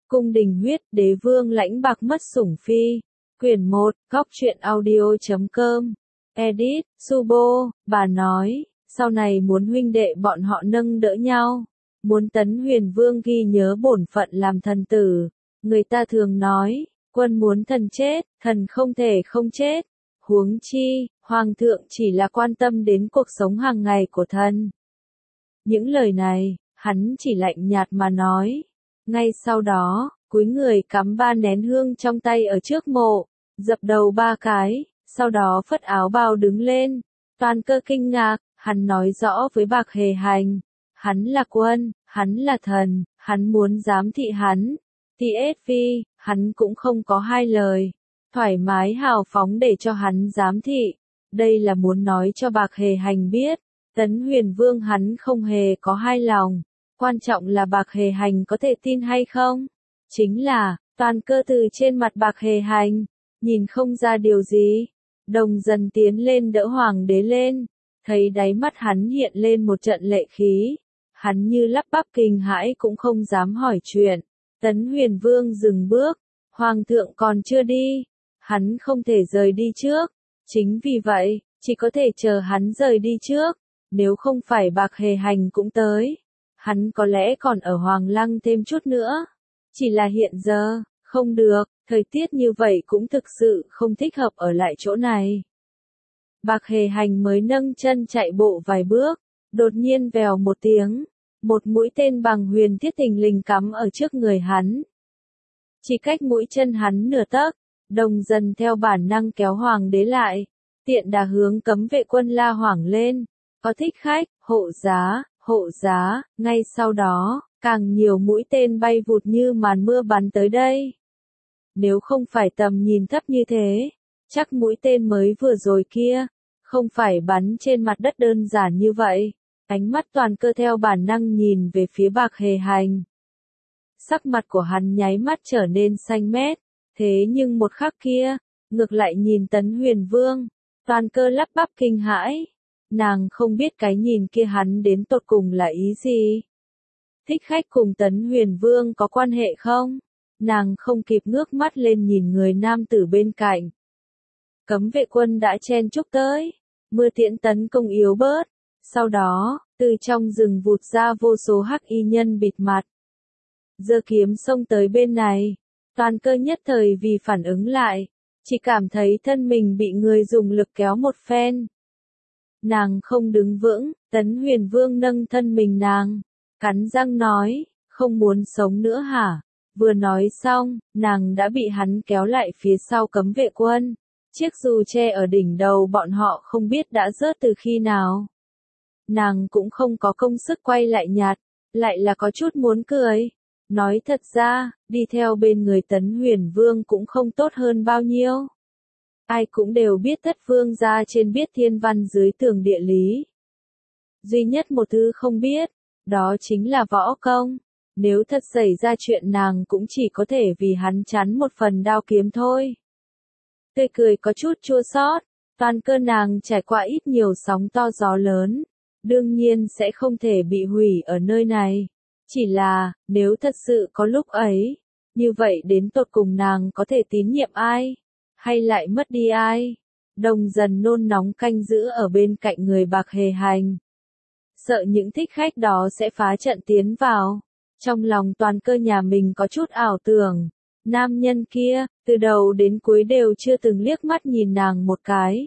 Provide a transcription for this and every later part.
Cung đình huyết, đế vương lãnh bạc mất sủng phi. Quyển 1, góc truyện audio.com. Edit, Subo, bà nói, sau này muốn huynh đệ bọn họ nâng đỡ nhau. Muốn Tấn Huyền Vương ghi nhớ bổn phận làm thần tử. Người ta thường nói, quân muốn thần chết, thần không thể không chết. Huống chi, Hoàng thượng chỉ là quan tâm đến cuộc sống hàng ngày của thần. Những lời này, hắn chỉ lạnh nhạt mà nói. Ngay sau đó, cúi người cắm 3 nén hương trong tay ở trước mộ, dập đầu 3 cái, sau đó phất áo bào đứng lên. Toàn Cơ kinh ngạc, hắn nói rõ với Bạc Hề Hành, hắn là quân, hắn là thần, hắn muốn giám thị hắn. TSV, hắn cũng không có hai lời, thoải mái hào phóng để cho hắn giám thị. Đây là muốn nói cho Bạc Hề Hành biết, Tấn Huyền Vương hắn không hề có hai lòng. Quan trọng là Bạc Hề Hành có thể tin hay không? Chính là, Toàn Cơ từ trên mặt Bạc Hề Hành, nhìn không ra điều gì. Đồng dần tiến lên đỡ hoàng đế lên, thấy đáy mắt hắn hiện lên một trận lệ khí. Hắn như lắp bắp kinh hãi cũng không dám hỏi chuyện. Tấn Huyền Vương dừng bước, Hoàng thượng còn chưa đi, hắn không thể rời đi trước. Chính vì vậy, chỉ có thể chờ hắn rời đi trước. Nếu không phải Bạc Hề Hành cũng tới, hắn có lẽ còn ở Hoàng Lăng thêm chút nữa. Chỉ là hiện giờ, không được, thời tiết như vậy cũng thực sự không thích hợp ở lại chỗ này. Bạc Hề Hành mới nâng chân chạy bộ vài bước, đột nhiên vèo một tiếng, một mũi tên bằng huyền thiết thình lình cắm ở trước người hắn. Chỉ cách mũi chân hắn nửa tấc, Đồng dần theo bản năng kéo hoàng đế lại, tiện đà hướng cấm vệ quân la hoảng lên, có thích khách, hộ giá, ngay sau đó, càng nhiều mũi tên bay vụt như màn mưa bắn tới đây. Nếu không phải tầm nhìn thấp như thế, chắc mũi tên mới vừa rồi kia, không phải bắn trên mặt đất đơn giản như vậy. Ánh mắt Toàn Cơ theo bản năng nhìn về phía Bạc Hề Hành. Sắc mặt của hắn nháy mắt trở nên xanh mét, thế nhưng một khắc kia, ngược lại nhìn Tấn Huyền Vương, Toàn Cơ lắp bắp kinh hãi. Nàng không biết cái nhìn kia hắn đến tột cùng là ý gì. Thích khách cùng Tấn Huyền Vương có quan hệ không? Nàng không kịp ngước mắt lên nhìn người nam tử bên cạnh. Cấm vệ quân đã chen chúc tới, mưa tiễn tấn công yếu bớt. Sau đó, từ trong rừng vụt ra vô số hắc y nhân bịt mặt. Giơ kiếm xông tới bên này, Toàn Cơ nhất thời vì phản ứng lại, chỉ cảm thấy thân mình bị người dùng lực kéo một phen. Nàng không đứng vững, Tấn Huyền Vương nâng thân mình nàng, cắn răng nói, không muốn sống nữa hả? Vừa nói xong, nàng đã bị hắn kéo lại phía sau cấm vệ quân. Chiếc dù che ở đỉnh đầu bọn họ không biết đã rớt từ khi nào. Nàng cũng không có công sức quay lại nhặt, lại là có chút muốn cười. Nói thật ra, đi theo bên người Tấn Huyền Vương cũng không tốt hơn bao nhiêu. Ai cũng đều biết Thất Vương gia trên biết thiên văn dưới tường địa lý. Duy nhất một thứ không biết, đó chính là võ công. Nếu thật xảy ra chuyện nàng cũng chỉ có thể vì hắn chắn một phần đao kiếm thôi. Tươi cười có chút chua xót, Toàn Cơ nàng trải qua ít nhiều sóng to gió lớn, đương nhiên sẽ không thể bị hủy ở nơi này. Chỉ là, nếu thật sự có lúc ấy, như vậy đến tột cùng nàng có thể tín nhiệm ai, hay lại mất đi ai? Đồng dần nôn nóng canh giữ ở bên cạnh người Bạc Hề Hành. Sợ những thích khách đó sẽ phá trận tiến vào. Trong lòng Toàn Cơ nhà mình có chút ảo tưởng. Nam nhân kia, từ đầu đến cuối đều chưa từng liếc mắt nhìn nàng một cái.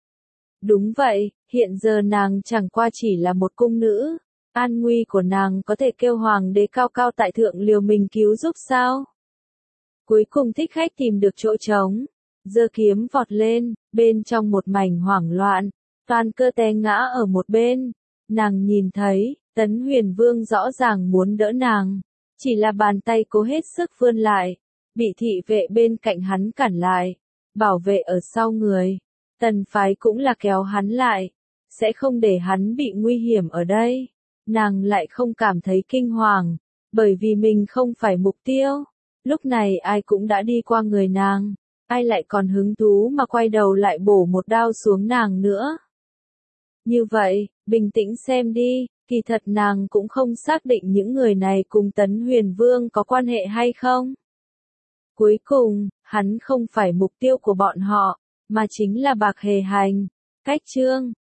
Đúng vậy, hiện giờ nàng chẳng qua chỉ là một cung nữ. An nguy của nàng có thể kêu hoàng đế cao cao tại thượng liều mình cứu giúp sao? Cuối cùng thích khách tìm được chỗ trống, giơ kiếm vọt lên, bên trong một mảnh hoảng loạn, Toàn Cơ té ngã ở một bên. Nàng nhìn thấy, Tấn Huyền Vương rõ ràng muốn đỡ nàng, chỉ là bàn tay cố hết sức vươn lại, bị thị vệ bên cạnh hắn cản lại, bảo vệ ở sau người. Tần phái cũng là kéo hắn lại, sẽ không để hắn bị nguy hiểm ở đây. Nàng lại không cảm thấy kinh hoàng, bởi vì mình không phải mục tiêu. Lúc này ai cũng đã đi qua người nàng, ai lại còn hứng thú mà quay đầu lại bổ một đao xuống nàng nữa. Như vậy, bình tĩnh xem đi, Kỳ thật nàng cũng không xác định những người này cùng Tấn Huyền Vương có quan hệ hay không. Cuối cùng, hắn không phải mục tiêu của bọn họ, mà chính là Bạc Hề Hành. Cách chương